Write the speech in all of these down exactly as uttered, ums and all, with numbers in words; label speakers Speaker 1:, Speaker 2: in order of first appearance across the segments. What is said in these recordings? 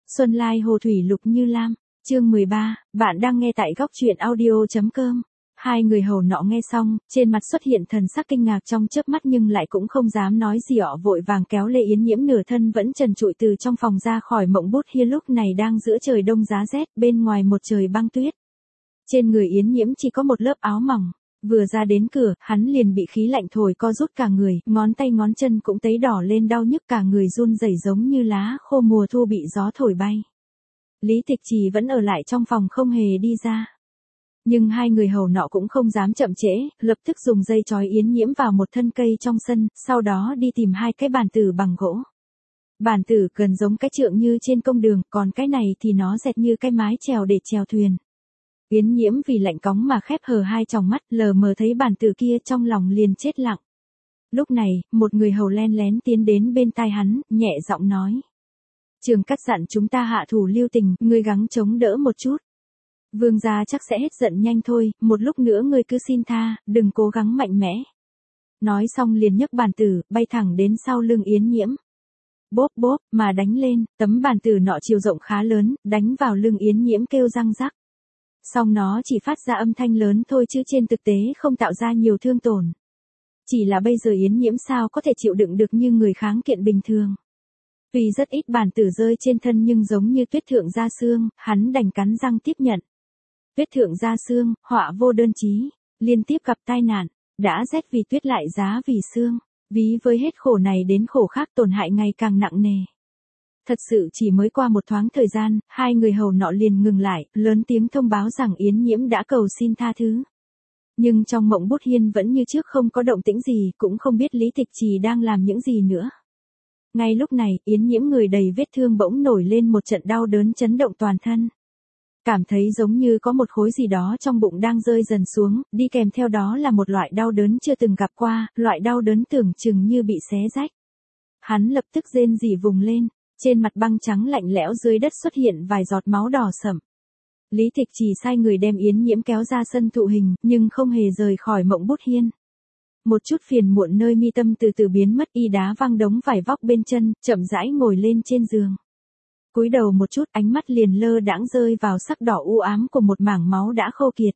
Speaker 1: Xuân Lai Hồ Thủy Lục Như Lam, chương mười ba, bạn đang nghe tại góc truyện audio.com. Hai người hầu nọ nghe xong, trên mặt xuất hiện thần sắc kinh ngạc trong chớp mắt nhưng lại cũng không dám nói gì, họ vội vàng kéo Lê Yến Nhiễm nửa thân vẫn trần trụi từ trong phòng ra khỏi mộng bút hiên, lúc này đang giữa trời đông giá rét, bên ngoài một trời băng tuyết. Trên người Yến Nhiễm chỉ có một lớp áo mỏng. Vừa ra đến cửa, hắn liền bị khí lạnh thổi co rút cả người, ngón tay ngón chân cũng tấy đỏ lên, đau nhức cả người, run rẩy giống như lá khô mùa thu bị gió thổi bay. Lý Tịch Trì vẫn ở lại trong phòng không hề đi ra. Nhưng hai người hầu nọ cũng không dám chậm trễ, lập tức dùng dây trói Yến Nhiễm vào một thân cây trong sân, sau đó đi tìm hai cái bàn tử bằng gỗ. Bàn tử gần giống cái trượng như trên công đường, còn cái này thì nó dẹt như cái mái chèo để chèo thuyền. Yến Nhiễm vì lạnh cóng mà khép hờ hai tròng mắt, lờ mờ thấy bàn tử kia, trong lòng liền chết lặng. Lúc này, một người hầu len lén tiến đến bên tai hắn, nhẹ giọng nói: Trường Cát dặn chúng ta hạ thủ lưu tình, ngươi gắng chống đỡ một chút. Vương gia chắc sẽ hết giận nhanh thôi, một lúc nữa ngươi cứ xin tha, đừng cố gắng mạnh mẽ. Nói xong liền nhấc bàn tử, bay thẳng đến sau lưng Yến Nhiễm. Bốp bốp, mà đánh lên, tấm bàn tử nọ chiều rộng khá lớn, đánh vào lưng Yến Nhiễm kêu răng rắc. Song nó chỉ phát ra âm thanh lớn thôi chứ trên thực tế không tạo ra nhiều thương tổn. Chỉ là bây giờ Yến Nhiễm sao có thể chịu đựng được như người kháng kiện bình thường. Vì rất ít bàn tử rơi trên thân nhưng giống như tuyết thượng da xương, hắn đành cắn răng tiếp nhận. Tuyết thượng da xương, họa vô đơn chí, liên tiếp gặp tai nạn, đã rét vì tuyết lại giá vì xương, ví với hết khổ này đến khổ khác, tổn hại ngày càng nặng nề. Thật sự chỉ mới qua một thoáng thời gian, hai người hầu nọ liền ngừng lại, lớn tiếng thông báo rằng Yến Nhiễm đã cầu xin tha thứ. Nhưng trong mộng bút hiên vẫn như trước không có động tĩnh gì, cũng không biết Lý Tịch Trì đang làm những gì nữa. Ngay lúc này, Yến Nhiễm người đầy vết thương bỗng nổi lên một trận đau đớn chấn động toàn thân. Cảm thấy giống như có một khối gì đó trong bụng đang rơi dần xuống, đi kèm theo đó là một loại đau đớn chưa từng gặp qua, loại đau đớn tưởng chừng như bị xé rách. Hắn lập tức rên rỉ vùng lên. Trên mặt băng trắng lạnh lẽo dưới đất xuất hiện vài giọt máu đỏ sẫm. Lý Tịch Trì sai người đem Yến Nhiễm kéo ra sân thụ hình, nhưng không hề rời khỏi mộng bút hiên. Một chút phiền muộn nơi mi tâm từ từ biến mất, y đá văng đống vải vóc bên chân, chậm rãi ngồi lên trên giường. Cúi đầu một chút, ánh mắt liền lơ đãng rơi vào sắc đỏ u ám của một mảng máu đã khô kiệt.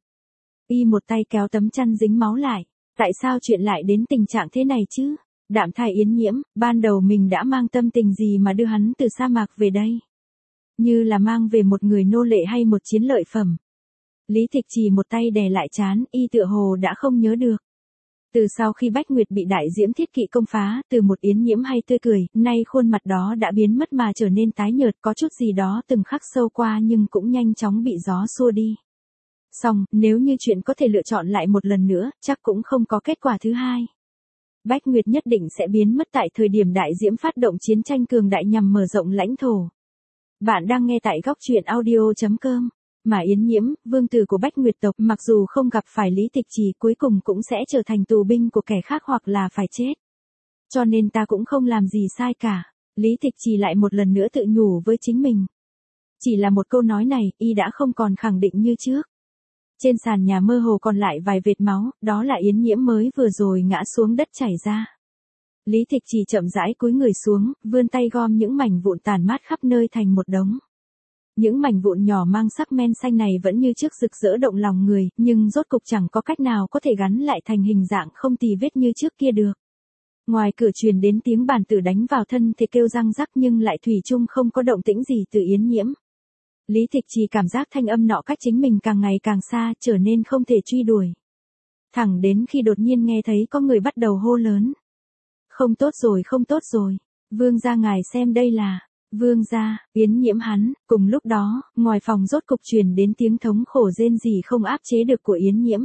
Speaker 1: Y một tay kéo tấm chăn dính máu lại. Tại sao chuyện lại đến tình trạng thế này chứ? Đạm thai Yến Nhiễm, ban đầu mình đã mang tâm tình gì mà đưa hắn từ sa mạc về đây? Như là mang về một người nô lệ hay một chiến lợi phẩm? Lý Tịch Trì một tay đè lại trán, y tựa hồ đã không nhớ được. Từ sau khi Bách Nguyệt bị đại diễm thiết kỵ công phá, từ một Yến Nhiễm hay tươi cười, nay khuôn mặt đó đã biến mất mà trở nên tái nhợt, có chút gì đó từng khắc sâu qua nhưng cũng nhanh chóng bị gió xua đi. Xong, nếu như chuyện có thể lựa chọn lại một lần nữa, chắc cũng không có kết quả thứ hai. Bách Nguyệt nhất định sẽ biến mất tại thời điểm đại diễm phát động chiến tranh cường đại nhằm mở rộng lãnh thổ. Bạn đang nghe tại góc truyện audio.com. Mà Yến Nhiễm, vương tử của Bách Nguyệt tộc, mặc dù không gặp phải Lý Tịch Trì, cuối cùng cũng sẽ trở thành tù binh của kẻ khác hoặc là phải chết. Cho nên ta cũng không làm gì sai cả. Lý Tịch Trì lại một lần nữa tự nhủ với chính mình. Chỉ là một câu nói này, y đã không còn khẳng định như trước. Trên sàn nhà mơ hồ còn lại vài vệt máu, đó là Yến Nhiễm mới vừa rồi ngã xuống đất chảy ra. Lý Tịch Trì chậm rãi cúi người xuống, vươn tay gom những mảnh vụn tàn mát khắp nơi thành một đống. Những mảnh vụn nhỏ mang sắc men xanh này vẫn như trước rực rỡ động lòng người, nhưng rốt cục chẳng có cách nào có thể gắn lại thành hình dạng không tì vết như trước kia được. Ngoài cửa truyền đến tiếng bàn tử đánh vào thân thì kêu răng rắc nhưng lại thủy chung không có động tĩnh gì từ Yến Nhiễm. Lý Tịch Trì cảm giác thanh âm nọ cách chính mình càng ngày càng xa, trở nên không thể truy đuổi. Thẳng đến khi đột nhiên nghe thấy có người bắt đầu hô lớn. Không tốt rồi, không tốt rồi. Vương gia ngài xem đây là... Vương gia, Yến Nhiễm hắn. Cùng lúc đó, ngoài phòng rốt cục truyền đến tiếng thống khổ rên rỉ không áp chế được của Yến Nhiễm.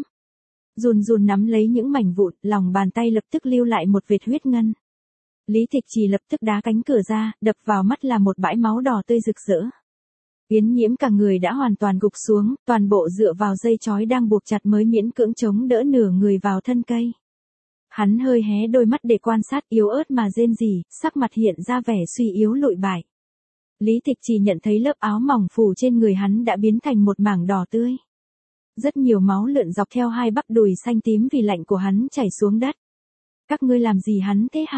Speaker 1: Run run nắm lấy những mảnh vụn, lòng bàn tay lập tức lưu lại một vệt huyết ngân. Lý Tịch Trì lập tức đá cánh cửa ra, đập vào mắt là một bãi máu đỏ tươi rực rỡ. Yến Nhiễm cả người đã hoàn toàn gục xuống, toàn bộ dựa vào dây chói đang buộc chặt mới miễn cưỡng chống đỡ nửa người vào thân cây. Hắn hơi hé đôi mắt để quan sát, yếu ớt mà rên rỉ, sắc mặt hiện ra vẻ suy yếu lụi bại. Lý Tịch Trì nhận thấy lớp áo mỏng phủ trên người hắn đã biến thành một mảng đỏ tươi. Rất nhiều máu lượn dọc theo hai bắp đùi xanh tím vì lạnh của hắn chảy xuống đất. Các ngươi làm gì hắn thế hả?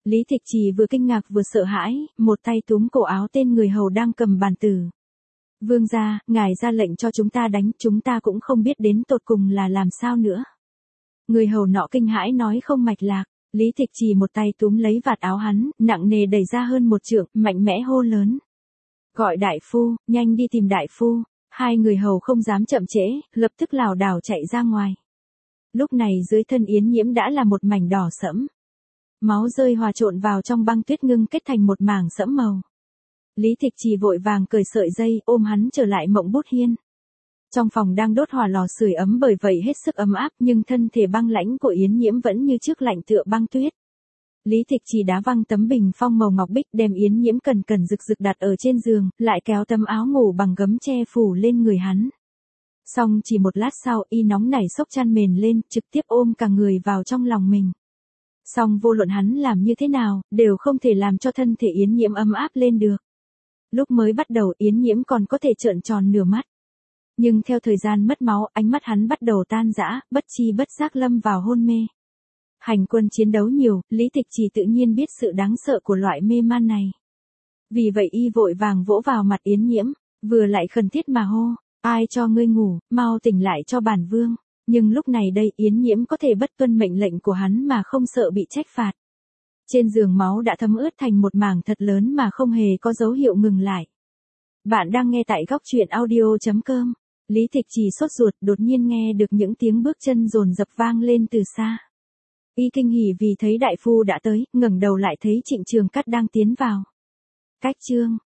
Speaker 1: Lý Tịch Trì vừa kinh ngạc vừa sợ hãi, một tay túm cổ áo tên người hầu đang cầm bàn tử. Vương gia, ngài ra lệnh cho chúng ta đánh, chúng ta cũng không biết đến tột cùng là làm sao nữa. Người hầu nọ kinh hãi nói không mạch lạc, Lý Tịch Trì một tay túm lấy vạt áo hắn, nặng nề đẩy ra hơn một trượng, mạnh mẽ hô lớn. Gọi đại phu, nhanh đi tìm đại phu. Hai người hầu không dám chậm trễ, lập tức lảo đảo chạy ra ngoài. Lúc này dưới thân Yến Nhiễm đã là một mảnh đỏ sẫm. Máu rơi hòa trộn vào trong băng tuyết ngưng kết thành một mảng sẫm màu. Lý Tịch Trì vội vàng cởi sợi dây ôm hắn trở lại Mộng Bút Hiên. Trong phòng đang đốt hỏa lò sưởi ấm bởi vậy hết sức ấm áp nhưng thân thể băng lãnh của Yến Nhiễm vẫn như trước lạnh tựa băng tuyết. Lý Tịch Trì đá văng tấm bình phong màu ngọc bích đem Yến Nhiễm cẩn cẩn rực rực đặt ở trên giường, lại kéo tấm áo ngủ bằng gấm che phủ lên người hắn. Xong chỉ một lát sau y nóng nảy xốc chăn mền lên, trực tiếp ôm cả người vào trong lòng mình. Xong vô luận hắn làm như thế nào, đều không thể làm cho thân thể Yến Nhiễm ấm áp lên được. Lúc mới bắt đầu Yến Nhiễm còn có thể trợn tròn nửa mắt. Nhưng theo thời gian mất máu, ánh mắt hắn bắt đầu tan rã, bất chi bất giác lâm vào hôn mê. Hành quân chiến đấu nhiều, Lý Tịch Trì tự nhiên biết sự đáng sợ của loại mê man này. Vì vậy y vội vàng vỗ vào mặt Yến Nhiễm, vừa lại khẩn thiết mà hô, ai cho ngươi ngủ, mau tỉnh lại cho bản vương. Nhưng lúc này đây Yến Nhiễm có thể bất tuân mệnh lệnh của hắn mà không sợ bị trách phạt. Trên giường máu đã thấm ướt thành một mảng thật lớn mà không hề có dấu hiệu ngừng lại. Bạn đang nghe tại góc truyện audio chấm com. Lý Tịch Trì sốt ruột đột nhiên nghe được những tiếng bước chân dồn dập vang lên từ xa. Y kinh hỉ vì thấy đại phu đã tới, ngẩng đầu lại thấy Trịnh Trường Cát đang tiến vào. Cách chương